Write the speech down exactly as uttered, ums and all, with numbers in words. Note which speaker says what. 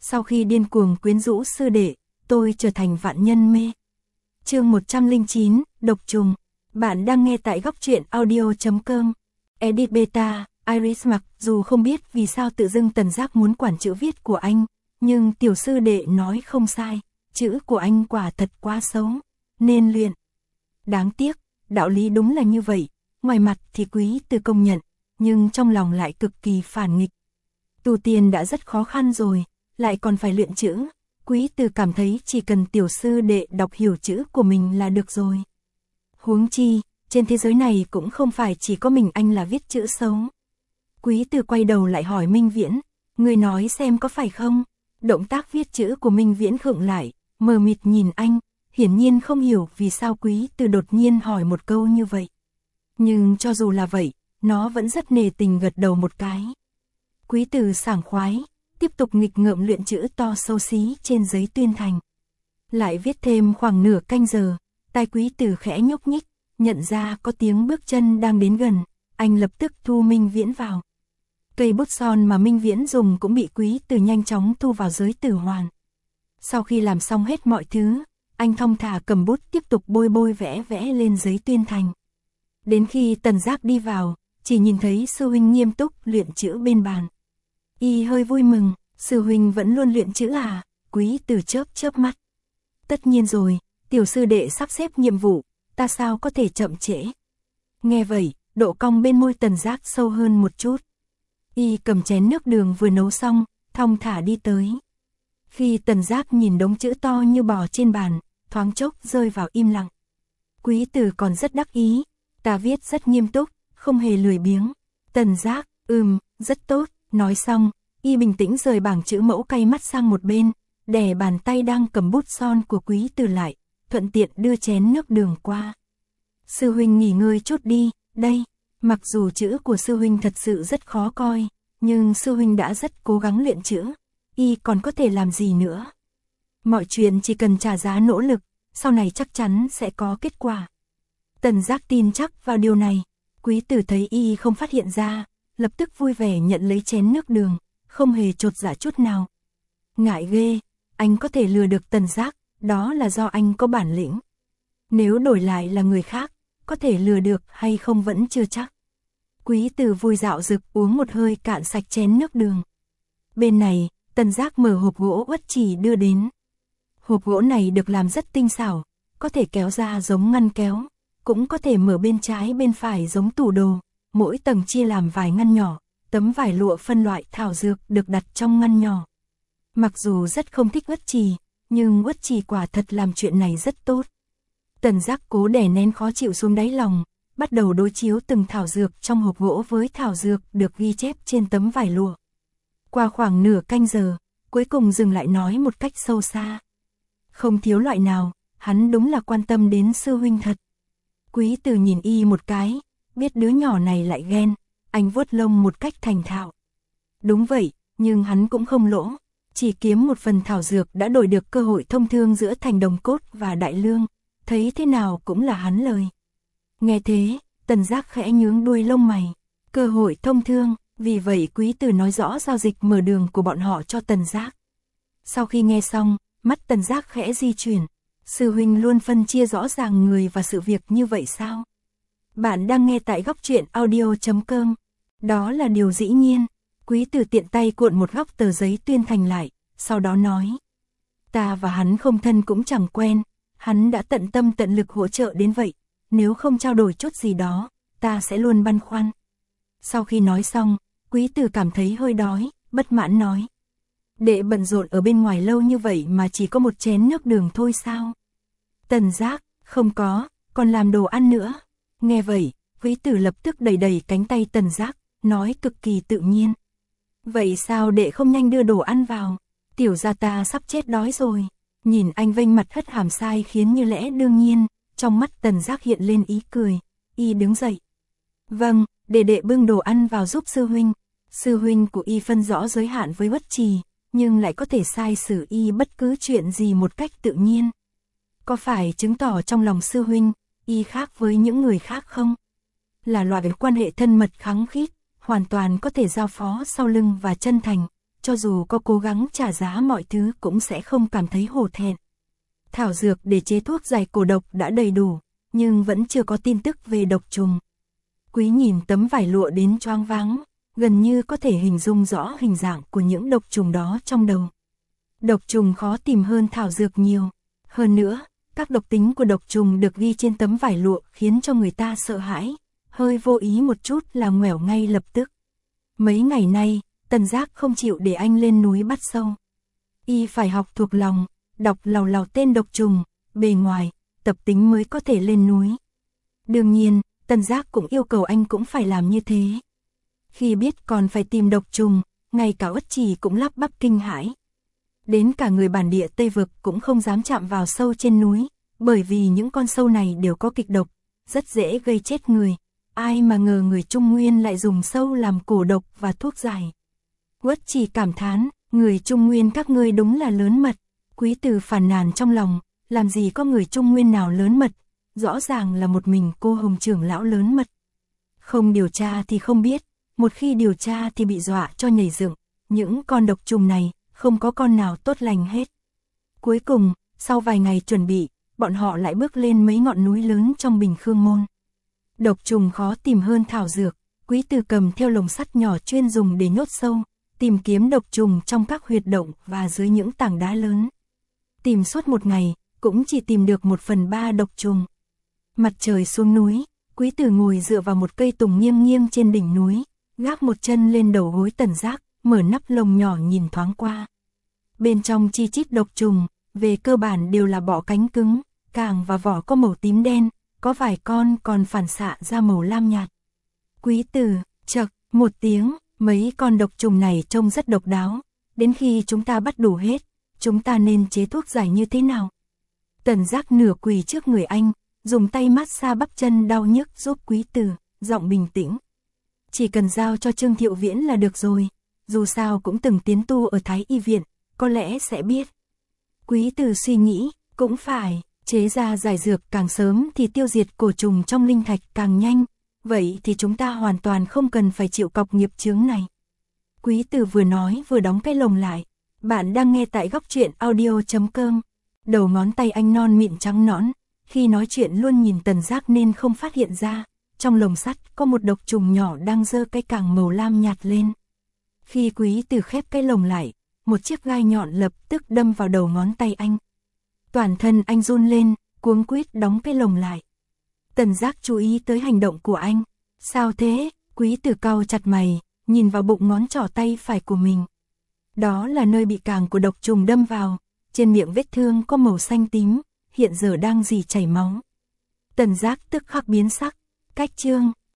Speaker 1: Sau khi điên cuồng quyến rũ sư đệ, tôi trở thành vạn nhân mê. Chương một trăm lẻ chín, Độc trùng. Bạn đang nghe tại góc truyện audio chấm com. Edit beta, Iris mặc dù không biết vì sao tự dưng Tần Giác muốn quản chữ viết của anh, nhưng tiểu sư đệ nói không sai, chữ của anh quả thật quá xấu, nên luyện. Đáng tiếc, đạo lý đúng là như vậy, ngoài mặt thì Quý Từ công nhận, nhưng trong lòng lại cực kỳ phản nghịch. Tu tiên đã rất khó khăn rồi, lại còn phải luyện chữ, Quý Từ cảm thấy chỉ cần tiểu sư đệ đọc hiểu chữ của mình là được rồi. Huống chi, trên thế giới này cũng không phải chỉ có mình anh là viết chữ xấu. Quý Từ quay đầu lại hỏi Minh Viễn, người nói xem có phải không? Động tác viết chữ của Minh Viễn khựng lại, mờ mịt nhìn anh, hiển nhiên không hiểu vì sao Quý Từ đột nhiên hỏi một câu như vậy. Nhưng cho dù là vậy, nó vẫn rất nề tình gật đầu một cái. Quý Từ sảng khoái, tiếp tục nghịch ngợm luyện chữ to xấu xí trên giấy tuyên thành. Lại viết thêm khoảng nửa canh giờ, tai Quý Từ khẽ nhúc nhích, nhận ra có tiếng bước chân đang đến gần, anh lập tức thu Minh Viễn vào. Cây bút son mà Minh Viễn dùng cũng bị Quý Từ nhanh chóng thu vào giới tử hoàn. Sau khi làm xong hết mọi thứ, anh thong thả cầm bút tiếp tục bôi bôi vẽ vẽ lên giấy tuyên thành. Đến khi Tần Giác đi vào, chỉ nhìn thấy sư huynh nghiêm túc luyện chữ bên bàn. Y hơi vui mừng, sư huynh vẫn luôn luyện chữ à? Quý Từ chớp chớp mắt. Tất nhiên rồi, tiểu sư đệ sắp xếp nhiệm vụ, ta sao có thể chậm trễ. Nghe vậy, độ cong bên môi Tần Giác sâu hơn một chút. Y cầm chén nước đường vừa nấu xong, thong thả đi tới. Khi Tần Giác nhìn đống chữ to như bò trên bàn, thoáng chốc rơi vào im lặng. Quý Từ còn rất đắc ý, ta viết rất nghiêm túc, không hề lười biếng. Tần Giác, ừm, rất tốt, nói xong, y bình tĩnh rời bảng chữ mẫu cay mắt sang một bên, đè bàn tay đang cầm bút son của Quý Từ lại, thuận tiện đưa chén nước đường qua. Sư huynh nghỉ ngơi chút đi, đây, mặc dù chữ của sư huynh thật sự rất khó coi, nhưng sư huynh đã rất cố gắng luyện chữ, y còn có thể làm gì nữa. Mọi chuyện chỉ cần trả giá nỗ lực, sau này chắc chắn sẽ có kết quả. Tần Giác tin chắc vào điều này, Quý Từ thấy y không phát hiện ra, lập tức vui vẻ nhận lấy chén nước đường, không hề chột dạ chút nào. Ngại ghê, anh có thể lừa được Tần Giác, đó là do anh có bản lĩnh. Nếu đổi lại là người khác, có thể lừa được hay không vẫn chưa chắc. Quý Từ vui dạo dực uống một hơi cạn sạch chén nước đường. Bên này, Tần Giác mở hộp gỗ uất chỉ đưa đến. Hộp gỗ này được làm rất tinh xảo, có thể kéo ra giống ngăn kéo, cũng có thể mở bên trái bên phải giống tủ đồ, mỗi tầng chia làm vài ngăn nhỏ, tấm vải lụa phân loại thảo dược được đặt trong ngăn nhỏ. Mặc dù rất không thích uất trì, nhưng uất trì quả thật làm chuyện này rất tốt. Tần Giác cố đè nén khó chịu xuống đáy lòng, bắt đầu đối chiếu từng thảo dược trong hộp gỗ với thảo dược được ghi chép trên tấm vải lụa. Qua khoảng nửa canh giờ, cuối cùng dừng lại nói một cách sâu xa. Không thiếu loại nào, hắn đúng là quan tâm đến sư huynh thật. Quý Từ nhìn y một cái, biết đứa nhỏ này lại ghen, anh vuốt lông một cách thành thạo. Đúng vậy, nhưng hắn cũng không lỗ, chỉ kiếm một phần thảo dược đã đổi được cơ hội thông thương giữa Thành Đồng Cốt và Đại Lương, thấy thế nào cũng là hắn lời. Nghe thế, Tần Giác khẽ nhướng đuôi lông mày, cơ hội thông thương, vì vậy Quý Từ nói rõ giao dịch mở đường của bọn họ cho Tần Giác. Sau khi nghe xong, mắt Tần Giác khẽ di chuyển, sư huynh luôn phân chia rõ ràng người và sự việc như vậy sao? Bạn đang nghe tại góc truyện audio chấm com. Đó là điều dĩ nhiên. Quý Từ tiện tay cuộn một góc tờ giấy tuyên thành lại, sau đó nói. Ta và hắn không thân cũng chẳng quen, hắn đã tận tâm tận lực hỗ trợ đến vậy, nếu không trao đổi chút gì đó, ta sẽ luôn băn khoăn. Sau khi nói xong, Quý Từ cảm thấy hơi đói, bất mãn nói. Đệ bận rộn ở bên ngoài lâu như vậy mà chỉ có một chén nước đường thôi sao? Tần Giác, không có, còn làm đồ ăn nữa. Nghe vậy, Quý Từ lập tức đẩy đẩy cánh tay Tần Giác, nói cực kỳ tự nhiên. Vậy sao đệ không nhanh đưa đồ ăn vào? Tiểu gia ta sắp chết đói rồi. Nhìn anh vênh mặt hất hàm sai khiến như lẽ đương nhiên, trong mắt Tần Giác hiện lên ý cười, y đứng dậy. Vâng, để đệ bưng đồ ăn vào giúp sư huynh. Sư huynh của y phân rõ giới hạn với uất trì, nhưng lại có thể sai xử y bất cứ chuyện gì một cách tự nhiên. Có phải chứng tỏ trong lòng sư huynh, y khác với những người khác không? Là loại quan hệ thân mật khăng khít, hoàn toàn có thể giao phó sau lưng và chân thành, cho dù có cố gắng trả giá mọi thứ cũng sẽ không cảm thấy hổ thẹn. Thảo dược để chế thuốc giải cổ độc đã đầy đủ, nhưng vẫn chưa có tin tức về độc trùng. Quý nhìn tấm vải lụa đến choáng váng, gần như có thể hình dung rõ hình dạng của những độc trùng đó trong đầu. Độc trùng khó tìm hơn thảo dược nhiều. Hơn nữa, các độc tính của độc trùng được ghi trên tấm vải lụa khiến cho người ta sợ hãi, hơi vô ý một chút là ngoẻo ngay lập tức. Mấy ngày nay, Tần Giác không chịu để anh lên núi bắt sâu. Y phải học thuộc lòng, đọc lào lào tên độc trùng, bề ngoài, tập tính mới có thể lên núi. Đương nhiên, Tần Giác cũng yêu cầu anh cũng phải làm như thế. Khi biết còn phải tìm độc trùng, ngay cả Uất Trì cũng lắp bắp kinh hãi. Đến cả người bản địa Tây Vực cũng không dám chạm vào sâu trên núi, bởi vì những con sâu này đều có kịch độc, rất dễ gây chết người. Ai mà ngờ người Trung Nguyên lại dùng sâu làm cổ độc và thuốc giải. Uất Trì cảm thán, người Trung Nguyên các ngươi đúng là lớn mật. Quý Từ phàn nàn trong lòng, làm gì có người Trung Nguyên nào lớn mật, rõ ràng là một mình cô Hồng trưởng lão lớn mật. Không điều tra thì không biết, một khi điều tra thì bị dọa cho nhảy dựng, những con độc trùng này, không có con nào tốt lành hết. Cuối cùng, sau vài ngày chuẩn bị, bọn họ lại bước lên mấy ngọn núi lớn trong Bình Khương Môn. Độc trùng khó tìm hơn thảo dược, Quý Từ cầm theo lồng sắt nhỏ chuyên dùng để nhốt sâu, tìm kiếm độc trùng trong các huyệt động và dưới những tảng đá lớn. Tìm suốt một ngày, cũng chỉ tìm được một phần ba độc trùng. Mặt trời xuống núi, Quý Từ ngồi dựa vào một cây tùng nghiêng nghiêng trên đỉnh núi, gác một chân lên đầu gối Tần Giác, mở nắp lồng nhỏ nhìn thoáng qua. Bên trong chi chít độc trùng, về cơ bản đều là bọ cánh cứng, càng và vỏ có màu tím đen, có vài con còn phản xạ ra màu lam nhạt. Quý Từ, chậc, một tiếng, mấy con độc trùng này trông rất độc đáo, đến khi chúng ta bắt đủ hết, chúng ta nên chế thuốc giải như thế nào? Tần Giác nửa quỳ trước người anh, dùng tay mát xa bắp chân đau nhức giúp Quý Từ, giọng bình tĩnh. Chỉ cần giao cho Trương Thiệu Viễn là được rồi, dù sao cũng từng tiến tu ở Thái Y Viện, có lẽ sẽ biết. Quý Từ suy nghĩ, cũng phải, chế ra giải dược càng sớm thì tiêu diệt cổ trùng trong linh thạch càng nhanh, vậy thì chúng ta hoàn toàn không cần phải chịu cọc nghiệp chướng này. Quý Từ vừa nói vừa đóng cái lồng lại. Bạn đang nghe tại góc truyện audio chấm com. Đầu ngón tay anh non mịn trắng nõn, khi nói chuyện luôn nhìn Tần Giác nên không phát hiện ra, trong lồng sắt có một độc trùng nhỏ đang giơ cái càng màu lam nhạt lên. Khi Quý Từ khép cái lồng lại, một chiếc gai nhọn lập tức đâm vào đầu ngón tay anh. Toàn thân anh run lên, cuống quýt đóng cái lồng lại. Tần Giác chú ý tới hành động của anh. Sao thế? Quý Từ cau chặt mày, nhìn vào bụng ngón trỏ tay phải của mình. Đó là nơi bị càng của độc trùng đâm vào, trên miệng vết thương có màu xanh tím, hiện giờ đang rỉ chảy máu. Tần Giác tức khắc biến sắc, cách Trương,